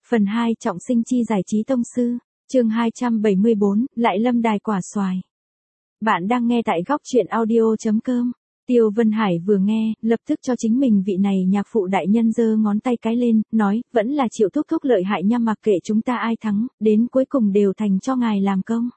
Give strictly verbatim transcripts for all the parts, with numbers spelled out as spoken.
Phần hai Trọng sinh chi giải trí tông sư, chương hai trăm bảy mươi bốn, lại lâm đài quả xoài. Bạn đang nghe tại góc truyện audio chấm com. Tiêu Vân Hải vừa nghe, lập tức cho chính mình vị này nhạc phụ đại nhân giơ ngón tay cái lên, nói, vẫn là Triệu thúc thúc lợi hại nha, mặc kệ chúng ta ai thắng, đến cuối cùng đều thành cho ngài làm công.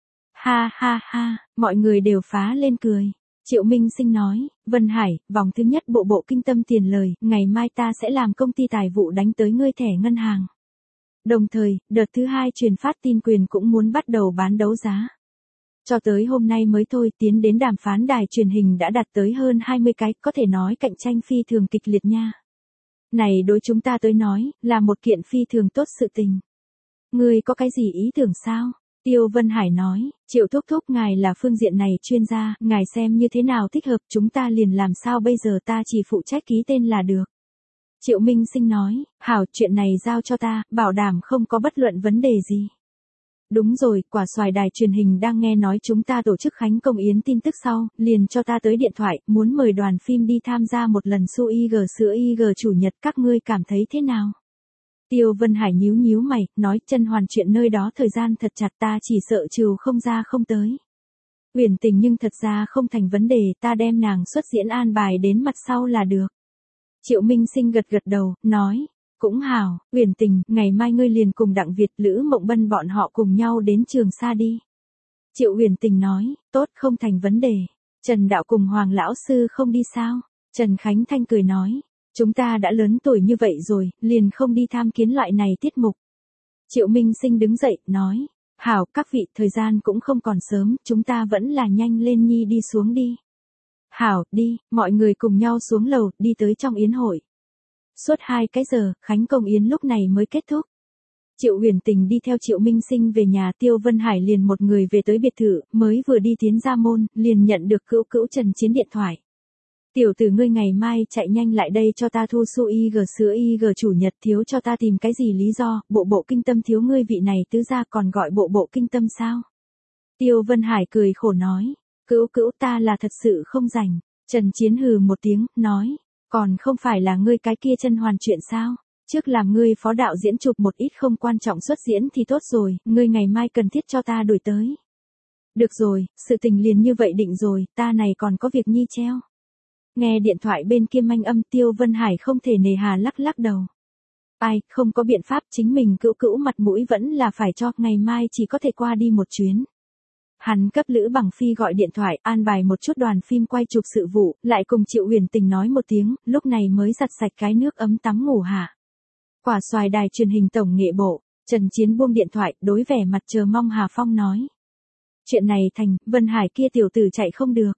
Ha ha ha, mọi người đều phá lên cười. Triệu Minh Sinh nói, Vân Hải, vòng thứ nhất bộ bộ kinh tâm tiền lời, ngày mai ta sẽ làm công ty tài vụ đánh tới ngươi thẻ ngân hàng. Đồng thời, đợt thứ hai truyền phát tin quyền cũng muốn bắt đầu bán đấu giá. Cho tới hôm nay mới thôi, tiến đến đàm phán đài truyền hình đã đạt tới hơn hai mươi cái, có thể nói cạnh tranh phi thường kịch liệt nha. Này đối chúng ta tới nói, là một kiện phi thường tốt sự tình. Ngươi có cái gì ý tưởng sao? Tiêu Vân Hải nói, Triệu thúc thúc ngài là phương diện này chuyên gia, ngài xem như thế nào thích hợp, chúng ta liền làm sao bây giờ, ta chỉ phụ trách ký tên là được. Triệu Minh Sinh nói, hảo, chuyện này giao cho ta, bảo đảm không có bất luận vấn đề gì. Đúng rồi, quả xoài đài truyền hình đang nghe nói chúng ta tổ chức khánh công yến tin tức sau, liền cho ta tới điện thoại, muốn mời đoàn phim đi tham gia một lần su i giê sữa i giê chủ nhật, các ngươi cảm thấy thế nào? Tiêu Vân Hải nhíu nhíu mày, nói, chân hoàn chuyện nơi đó thời gian thật chặt, ta chỉ sợ trừ không ra không tới. Uyển Tình nhưng thật ra không thành vấn đề, ta đem nàng xuất diễn an bài đến mặt sau là được. Triệu Minh Sinh gật gật đầu, nói, cũng hảo, Uyển Tình, ngày mai ngươi liền cùng Đặng Việt, Lữ Mộng Bân bọn họ cùng nhau đến Trường Sa đi. Triệu Uyển Tình nói, tốt, không thành vấn đề. Trần Đạo cùng Hoàng lão sư không đi sao? Trần Khánh Thanh cười nói, chúng ta đã lớn tuổi như vậy rồi, liền không đi tham kiến loại này tiết mục. Triệu Minh Sinh đứng dậy, nói, hảo, các vị, thời gian cũng không còn sớm, chúng ta vẫn là nhanh lên nhi đi xuống đi. Hảo, đi, mọi người cùng nhau xuống lầu, đi tới trong yến hội. Suốt hai cái giờ, khánh công yến lúc này mới kết thúc. Triệu Uyển Tình đi theo Triệu Minh Sinh về nhà, Tiêu Vân Hải liền một người về tới biệt thự, mới vừa đi tiến ra môn, liền nhận được cữu cữu Trần Chiến điện thoại. Tiểu tử ngươi ngày mai chạy nhanh lại đây cho ta thu su i giê sữa i giê chủ nhật, thiếu cho ta tìm cái gì lý do, bộ bộ kinh tâm thiếu ngươi vị này tứ gia còn gọi bộ bộ kinh tâm sao? Tiêu Vân Hải cười khổ nói, cữu cữu ta là thật sự không rảnh. Trần Chiến hừ một tiếng, nói, còn không phải là ngươi cái kia chân hoàn chuyện sao? Trước làm ngươi phó đạo diễn chụp một ít không quan trọng xuất diễn thì tốt rồi, ngươi ngày mai cần thiết cho ta đổi tới. Được rồi, sự tình liền như vậy định rồi, ta này còn có việc nhi treo. Nghe điện thoại bên kia manh âm, Tiêu Vân Hải không thể nề hà lắc lắc đầu. Ai, không có biện pháp, chính mình cữu cữu mặt mũi vẫn là phải cho, ngày mai chỉ có thể qua đi một chuyến. Hắn cấp Lữ Bằng Phi gọi điện thoại, an bài một chút đoàn phim quay chụp sự vụ, lại cùng Triệu Uyển Tình nói một tiếng, lúc này mới giặt sạch cái nước ấm tắm ngủ hạ. Quả xoài đài truyền hình tổng nghệ bộ, Trần Chiến buông điện thoại, đối vẻ mặt chờ mong Hà Phong nói. Chuyện này thành, Vân Hải kia tiểu tử chạy không được.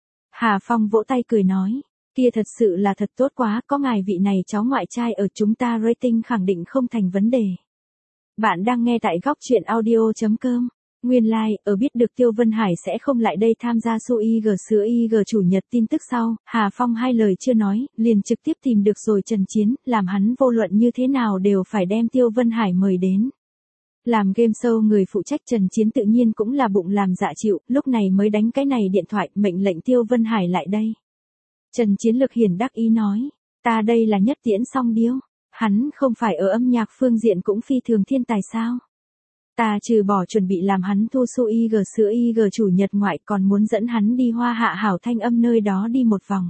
Hà Phong vỗ tay cười nói, kia thật sự là thật tốt quá, có ngài vị này cháu ngoại trai ở chúng ta rating khẳng định không thành vấn đề. Bạn đang nghe tại góc truyện audio chấm com. Nguyên lai, like, ở biết được Tiêu Vân Hải sẽ không lại đây tham gia su i giê sữa i giê chủ nhật tin tức sau, Hà Phong hai lời chưa nói, liền trực tiếp tìm được rồi Trần Chiến, làm hắn vô luận như thế nào đều phải đem Tiêu Vân Hải mời đến. Làm game show người phụ trách Trần Chiến tự nhiên cũng là bụng làm dạ chịu, lúc này mới đánh cái này điện thoại, mệnh lệnh Tiêu Vân Hải lại đây. Trần Chiến lực hiển đắc ý nói, ta đây là nhất tiễn song điêu, hắn không phải ở âm nhạc phương diện cũng phi thường thiên tài sao? Ta trừ bỏ chuẩn bị làm hắn thu su i giê sữa i giê chủ nhật ngoại, còn muốn dẫn hắn đi Hoa Hạ Hảo Thanh Âm nơi đó đi một vòng.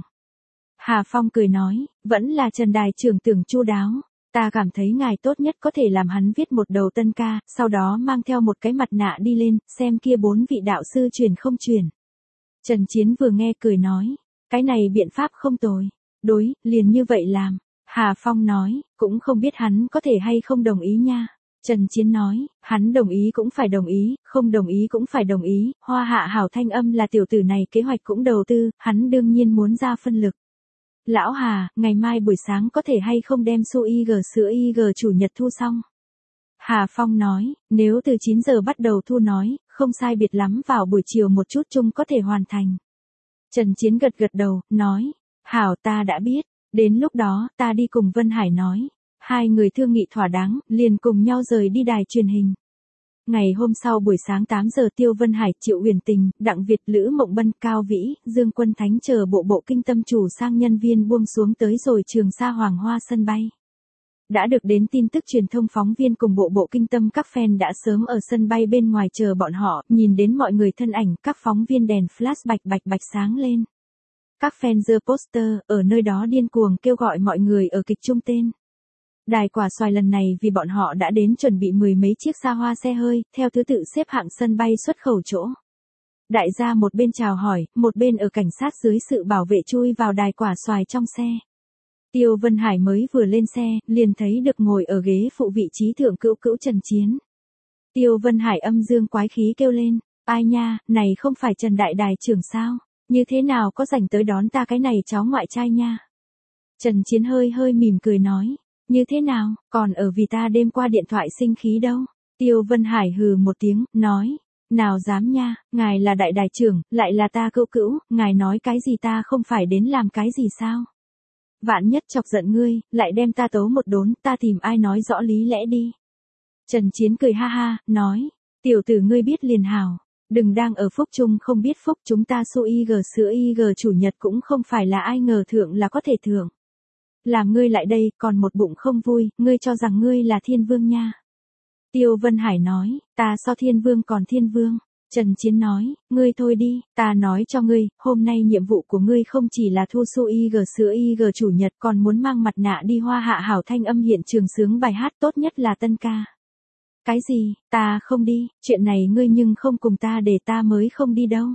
Hà Phong cười nói, vẫn là Trần đài trưởng tưởng chu đáo, ta cảm thấy ngài tốt nhất có thể làm hắn viết một đầu tân ca, sau đó mang theo một cái mặt nạ đi lên, xem kia bốn vị đạo sư truyền không truyền. Trần Chiến vừa nghe cười nói, cái này biện pháp không tồi, đối, liền như vậy làm. Hà Phong nói, cũng không biết hắn có thể hay không đồng ý nha. Trần Chiến nói, hắn đồng ý cũng phải đồng ý, không đồng ý cũng phải đồng ý, Hoa Hạ Hảo Thanh Âm là tiểu tử này kế hoạch cũng đầu tư, hắn đương nhiên muốn ra phân lực. Lão Hà, ngày mai buổi sáng có thể hay không đem su i giê sữa i giê chủ nhật thu xong? Hà Phong nói, nếu từ chín giờ bắt đầu thu nói, không sai biệt lắm vào buổi chiều một chút chung có thể hoàn thành. Trần Chiến gật gật đầu, nói, hảo, ta đã biết, đến lúc đó, ta đi cùng Vân Hải nói. Hai người thương nghị thỏa đáng, liền cùng nhau rời đi đài truyền hình. Ngày hôm sau buổi sáng tám giờ, Tiêu Vân Hải, Triệu Uyển Tình, Đặng Việt, Lữ Mộng Bân, Cao Vĩ, Dương Quân Thánh chờ bộ bộ kinh tâm chủ sang nhân viên buông xuống tới rồi Trường Sa Hoàng Hoa sân bay. Đã được đến tin tức truyền thông phóng viên cùng bộ bộ kinh tâm các fan đã sớm ở sân bay bên ngoài chờ bọn họ, nhìn đến mọi người thân ảnh, các phóng viên đèn flash bạch bạch bạch sáng lên. Các fan giơ poster, ở nơi đó điên cuồng kêu gọi mọi người ở kịch chung tên. Đài quả xoài lần này vì bọn họ đã đến chuẩn bị mười mấy chiếc xa hoa xe hơi, theo thứ tự xếp hạng sân bay xuất khẩu chỗ. Đại gia một bên chào hỏi, một bên ở cảnh sát dưới sự bảo vệ chui vào đài quả xoài trong xe. Tiêu Vân Hải mới vừa lên xe, liền thấy được ngồi ở ghế phụ vị trí thượng cữu cữu Trần Chiến. Tiêu Vân Hải âm dương quái khí kêu lên, ai nha, này không phải Trần Đại Đài trưởng sao, như thế nào có rảnh tới đón ta cái này cháu ngoại trai nha. Trần Chiến hơi hơi mỉm cười nói, như thế nào, còn ở vì ta đêm qua điện thoại sinh khí đâu. Tiêu Vân Hải hừ một tiếng, nói, nào dám nha, ngài là đại đài trưởng, lại là ta cữu cữu, ngài nói cái gì ta không phải đến làm cái gì sao. Vạn nhất chọc giận ngươi, lại đem ta tấu một đốn, ta tìm ai nói rõ lý lẽ đi. Trần Chiến cười ha ha, nói, tiểu tử ngươi biết liền hảo, đừng đang ở phúc chung không biết phúc, chúng ta su y g sữa y g chủ nhật cũng không phải là ai ngờ thượng là có thể thượng. Làm ngươi lại đây, còn một bụng không vui, ngươi cho rằng ngươi là thiên vương nha. Tiêu Vân Hải nói, ta so thiên vương còn thiên vương. Trần Chiến nói, ngươi thôi đi, ta nói cho ngươi, hôm nay nhiệm vụ của ngươi không chỉ là thu su y g sữa y g chủ nhật còn muốn mang mặt nạ đi Hoa Hạ Hảo Thanh Âm hiện trường sướng bài hát tốt nhất là tân ca. Cái gì, ta không đi, chuyện này ngươi nhưng không cùng ta để ta mới không đi đâu.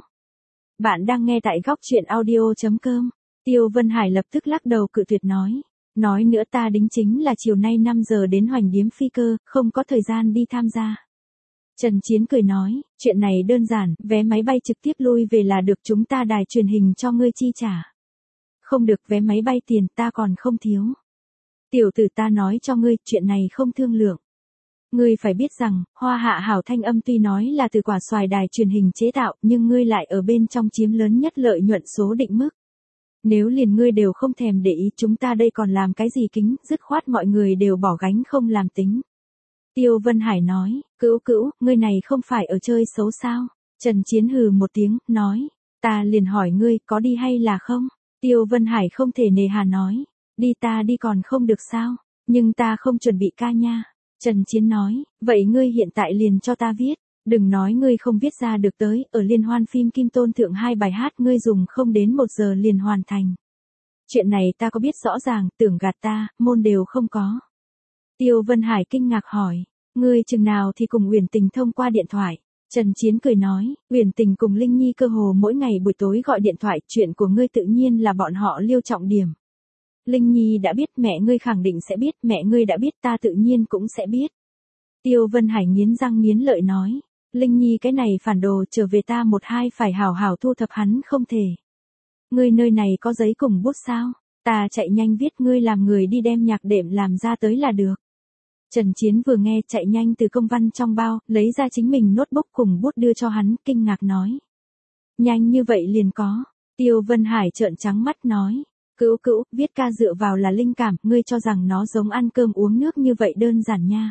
Bạn đang nghe tại góc truyện audio chấm com. Tiêu Vân Hải lập tức lắc đầu cự tuyệt nói. Nói nữa ta đính chính là chiều nay năm giờ đến Hoành Điếm phi cơ, không có thời gian đi tham gia. Trần Chiến cười nói, chuyện này đơn giản, vé máy bay trực tiếp lui về là được, chúng ta đài truyền hình cho ngươi chi trả. Không được, vé máy bay tiền ta còn không thiếu. Tiểu tử, ta nói cho ngươi, chuyện này không thương lượng. Ngươi phải biết rằng, Hoa Hạ Hảo Thanh Âm tuy nói là từ quả xoài đài truyền hình chế tạo, nhưng ngươi lại ở bên trong chiếm lớn nhất lợi nhuận số định mức. Nếu liền ngươi đều không thèm để ý, chúng ta đây còn làm cái gì kính, dứt khoát mọi người đều bỏ gánh không làm tính. Tiêu Vân Hải nói, cữu cữu, ngươi này không phải ở chơi xấu sao? Trần Chiến hừ một tiếng, nói, ta liền hỏi ngươi có đi hay là không? Tiêu Vân Hải không thể nề hà nói, đi ta đi còn không được sao? Nhưng ta không chuẩn bị ca nha. Trần Chiến nói, vậy ngươi hiện tại liền cho ta viết, đừng nói ngươi không viết ra được, tới, ở liên hoan phim Kim Tôn thượng hai bài hát ngươi dùng không đến một giờ liền hoàn thành. Chuyện này ta có biết rõ ràng, tưởng gạt ta, môn đều không có. Tiêu Vân Hải kinh ngạc hỏi, ngươi chừng nào thì cùng Uyển Tình thông qua điện thoại. Trần Chiến cười nói, Uyển Tình cùng Linh Nhi cơ hồ mỗi ngày buổi tối gọi điện thoại, chuyện của ngươi tự nhiên là bọn họ liêu trọng điểm. Linh Nhi đã biết, mẹ ngươi khẳng định sẽ biết, mẹ ngươi đã biết ta tự nhiên cũng sẽ biết. Tiêu Vân Hải nghiến răng nghiến lợi nói, Linh Nhi cái này phản đồ, trở về ta một hai phải hảo hảo thu thập hắn không thể. Ngươi nơi này có giấy cùng bút sao? Ta chạy nhanh viết, ngươi làm người đi đem nhạc đệm làm ra tới là được. Trần Chiến vừa nghe, chạy nhanh từ công văn trong bao, lấy ra chính mình notebook cùng bút đưa cho hắn, kinh ngạc nói. Nhanh như vậy liền có. Tiêu Vân Hải trợn trắng mắt nói. Cữu cữu, viết ca dựa vào là linh cảm, ngươi cho rằng nó giống ăn cơm uống nước như vậy đơn giản nha.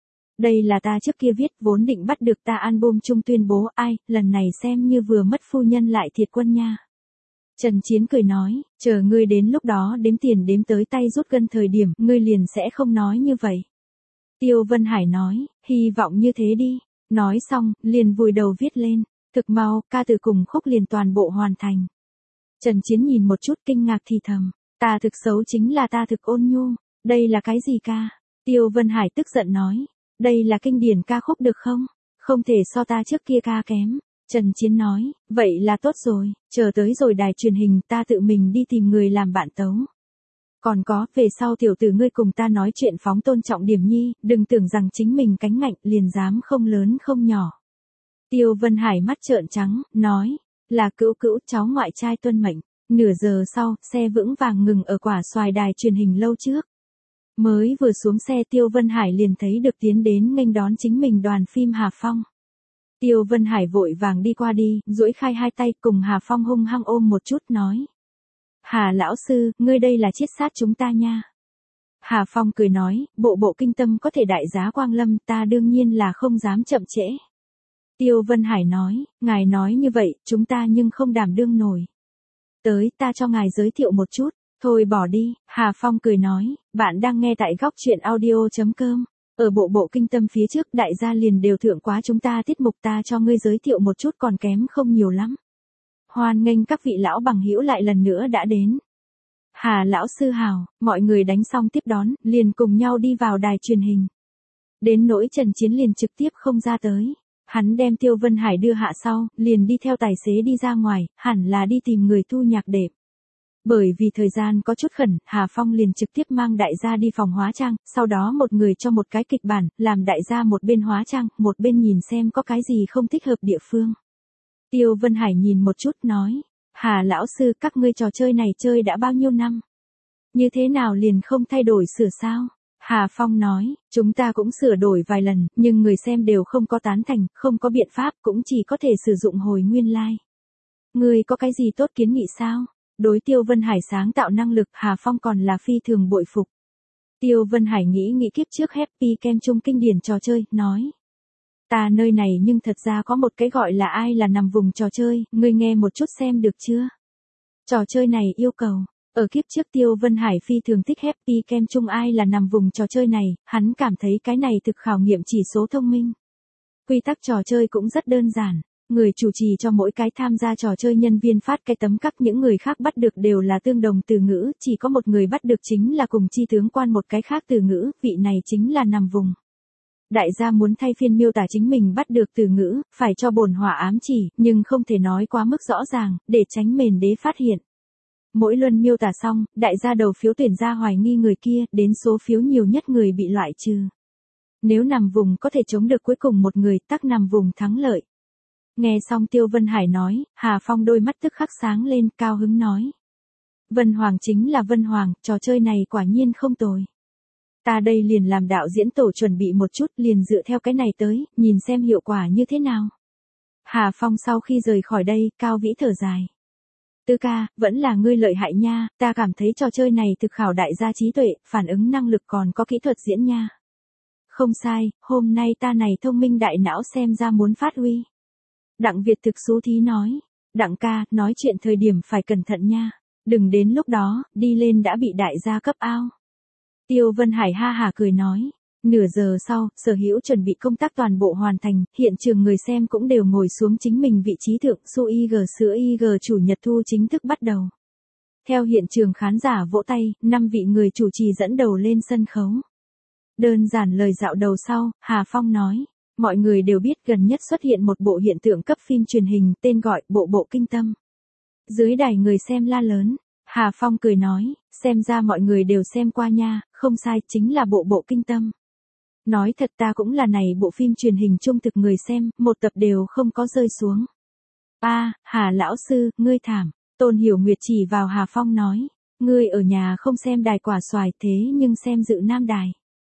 Đây là ta trước kia viết, vốn định bắt được ta album chung tuyên bố, ai, lần này xem như vừa mất phu nhân lại thiệt quân nha. Trần Chiến cười nói, chờ ngươi đến lúc đó đếm tiền đếm tới tay rút gân thời điểm, ngươi liền sẽ không nói như vậy. Tiêu Vân Hải nói, hy vọng như thế đi. Nói xong, liền vùi đầu viết lên. Thực mau, ca từ cùng khúc liền toàn bộ hoàn thành. Trần Chiến nhìn một chút kinh ngạc thì thầm. Ta thực xấu chính là ta thực ôn nhu. Đây là cái gì ca? Tiêu Vân Hải tức giận nói. Đây là kinh điển ca khúc được không? Không thể so ta trước kia ca kém. Trần Chiến nói, vậy là tốt rồi. Chờ tới rồi đài truyền hình ta tự mình đi tìm người làm bạn tấu. Còn có, về sau tiểu tử ngươi cùng ta nói chuyện phóng tôn trọng điểm nhi, đừng tưởng rằng chính mình cánh ngạnh liền dám không lớn không nhỏ. Tiêu Vân Hải mắt trợn trắng, nói, là cữu cữu cháu ngoại trai tuân mệnh. Nửa giờ sau, xe vững vàng ngừng ở quả xoài đài truyền hình lâu trước. Mới vừa xuống xe Tiêu Vân Hải liền thấy được tiến đến nghênh đón chính mình đoàn phim Hà Phong. Tiêu Vân Hải vội vàng đi qua đi, duỗi khai hai tay cùng Hà Phong hung hăng ôm một chút nói. Hà lão sư, ngươi đây là chiết sát chúng ta nha. Hà Phong cười nói, bộ bộ kinh tâm có thể đại giá quang lâm, ta đương nhiên là không dám chậm trễ. Tiêu Vân Hải nói, ngài nói như vậy, chúng ta nhưng không đảm đương nổi. Tới, ta cho ngài giới thiệu một chút, Thôi bỏ đi, Hà Phong cười nói, bạn đang nghe tại góc chuyện audio.com. Ở bộ bộ kinh tâm phía trước đại gia liền đều thượng quá chúng ta tiết mục, ta cho ngươi giới thiệu một chút còn kém không nhiều lắm. Hoan nghênh các vị lão bằng hữu lại lần nữa đã đến. Hà lão sư hào, mọi người đánh xong tiếp đón, liền cùng nhau đi vào đài truyền hình. Đến nỗi Trần Chiến liền trực tiếp không ra tới. Hắn đem Tiêu Vân Hải đưa hạ sau, liền đi theo tài xế đi ra ngoài, hẳn là đi tìm người thu nhạc đệm. Bởi vì thời gian có chút khẩn, Hà Phong liền trực tiếp mang đại gia đi phòng hóa trang, sau đó một người cho một cái kịch bản, làm đại gia một bên hóa trang, một bên nhìn xem có cái gì không thích hợp địa phương. Tiêu Vân Hải nhìn một chút nói, Hà lão sư, các ngươi trò chơi này chơi đã bao nhiêu năm? Như thế nào liền không thay đổi sửa sao? Hà Phong nói, chúng ta cũng sửa đổi vài lần, nhưng người xem đều không có tán thành, không có biện pháp, cũng chỉ có thể sử dụng hồi nguyên lai. Like. Ngươi có cái gì tốt kiến nghị sao? Đối Tiêu Vân Hải sáng tạo năng lực, Hà Phong còn là phi thường bội phục. Tiêu Vân Hải nghĩ nghĩ kiếp trước Happy Kem chung kinh điển trò chơi, nói. Ta nơi này nhưng thật ra có một cái gọi là ai là nằm vùng trò chơi, ngươi nghe một chút xem được chưa? Trò chơi này yêu cầu. Ở kiếp trước Tiêu Vân Hải phi thường thích Happy Kem chung ai là nằm vùng trò chơi này, hắn cảm thấy cái này thực khảo nghiệm chỉ số thông minh. Quy tắc trò chơi cũng rất đơn giản. Người chủ trì cho mỗi cái tham gia trò chơi nhân viên phát cái tấm cắt, những người khác bắt được đều là tương đồng từ ngữ, chỉ có một người bắt được chính là cùng chi tướng quan một cái khác từ ngữ, vị này chính là nằm vùng. Đại gia muốn thay phiên miêu tả chính mình bắt được từ ngữ, phải cho bổn hỏa ám chỉ, nhưng không thể nói quá mức rõ ràng, để tránh mền đế phát hiện. Mỗi lần miêu tả xong, đại gia đầu phiếu tuyển ra hoài nghi người kia, đến số phiếu nhiều nhất người bị loại trừ. Nếu nằm vùng có thể chống được cuối cùng một người, tắc nằm vùng thắng lợi. Nghe xong Tiêu Vân Hải nói, Hà Phong đôi mắt tức khắc sáng lên, cao hứng nói. Vân Hoàng chính là Vân Hoàng, trò chơi này quả nhiên không tồi. Ta đây liền làm đạo diễn tổ chuẩn bị một chút, liền dựa theo cái này tới, nhìn xem hiệu quả như thế nào. Hà Phong sau khi rời khỏi đây, cao vĩ thở dài. Tư ca, vẫn là ngươi lợi hại nha, ta cảm thấy trò chơi này thực khảo đại gia trí tuệ, phản ứng năng lực còn có kỹ thuật diễn nha. Không sai, hôm nay ta này thông minh đại não xem ra muốn phát huy. Đặng Việt thực xú thí nói, Đặng ca, nói chuyện thời điểm phải cẩn thận nha, đừng đến lúc đó, đi lên đã bị đại gia cấp ao. Tiêu Vân Hải ha hả cười nói, nửa giờ sau, sở hữu chuẩn bị công tác toàn bộ hoàn thành, hiện trường người xem cũng đều ngồi xuống chính mình vị trí thượng, su i giê sữa i giê chủ nhật thu chính thức bắt đầu. Theo hiện trường khán giả vỗ tay, năm vị người chủ trì dẫn đầu lên sân khấu. Đơn giản lời dạo đầu sau, Hà Phong nói. Mọi người đều biết gần nhất xuất hiện một bộ hiện tượng cấp phim truyền hình tên gọi Bộ Bộ Kinh Tâm. Dưới đài người xem la lớn, Hà Phong cười nói, xem ra mọi người đều xem qua nha, không sai, chính là Bộ Bộ Kinh Tâm. Nói thật ta cũng là này bộ phim truyền hình trung thực người xem, một tập đều không có rơi xuống. A, à, Hà lão sư, ngươi thảm, Tôn Hiểu Nguyệt chỉ vào Hà Phong nói, ngươi ở nhà không xem đài quả xoài thế nhưng xem Dự Nam đài.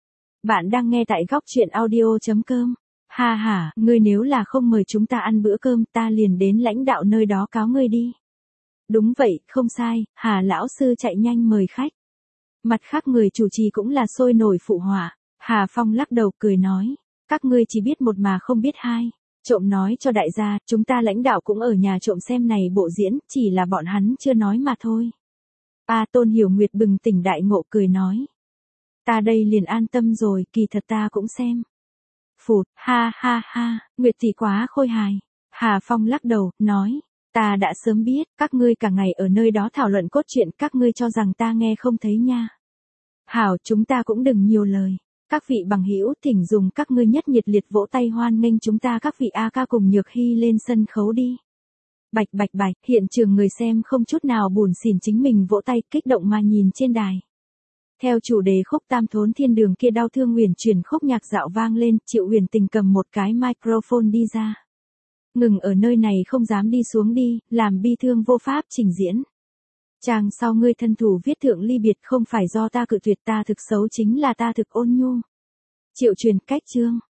Bạn đang nghe tại góc chuyện audio.com. Ha ha, ngươi nếu là không mời chúng ta ăn bữa cơm, ta liền đến lãnh đạo nơi đó cáo ngươi đi. Đúng vậy, không sai, Hà lão sư chạy nhanh mời khách. Mặt khác người chủ trì cũng là sôi nổi phụ họa. Hà Phong lắc đầu cười nói, các ngươi chỉ biết một mà không biết hai. Trộm nói cho đại gia, chúng ta lãnh đạo cũng ở nhà trộm xem này bộ diễn, chỉ là bọn hắn chưa nói mà thôi. A, Tôn Hiểu Nguyệt bừng tỉnh đại ngộ cười nói. Ta đây liền an tâm rồi, kỳ thật ta cũng xem. Phụt, ha ha ha, Nguyệt thì quá khôi hài. Hà Phong lắc đầu, nói, ta đã sớm biết, các ngươi cả ngày ở nơi đó thảo luận cốt truyện, các ngươi cho rằng ta nghe không thấy nha. Hảo, chúng ta cũng đừng nhiều lời. Các vị bằng hữu thỉnh dùng các ngươi nhất nhiệt liệt vỗ tay hoan nghênh chúng ta các vị A ca cùng Nhược Hy lên sân khấu đi. Bạch bạch bạch, hiện trường người xem không chút nào buồn xỉn chính mình vỗ tay kích động mà nhìn trên đài. Theo chủ đề khúc Tam Thốn Thiên Đường kia đau thương huyền chuyển khúc nhạc dạo vang lên, Triệu Huyền Tình cầm một cái microphone đi ra. Ngừng ở nơi này không dám đi xuống đi, làm bi thương vô pháp trình diễn. Chàng sau ngươi thân thủ viết thượng ly biệt không phải do ta cự tuyệt, ta thực xấu chính là ta thực ôn nhu. Triệu Truyền cách chương.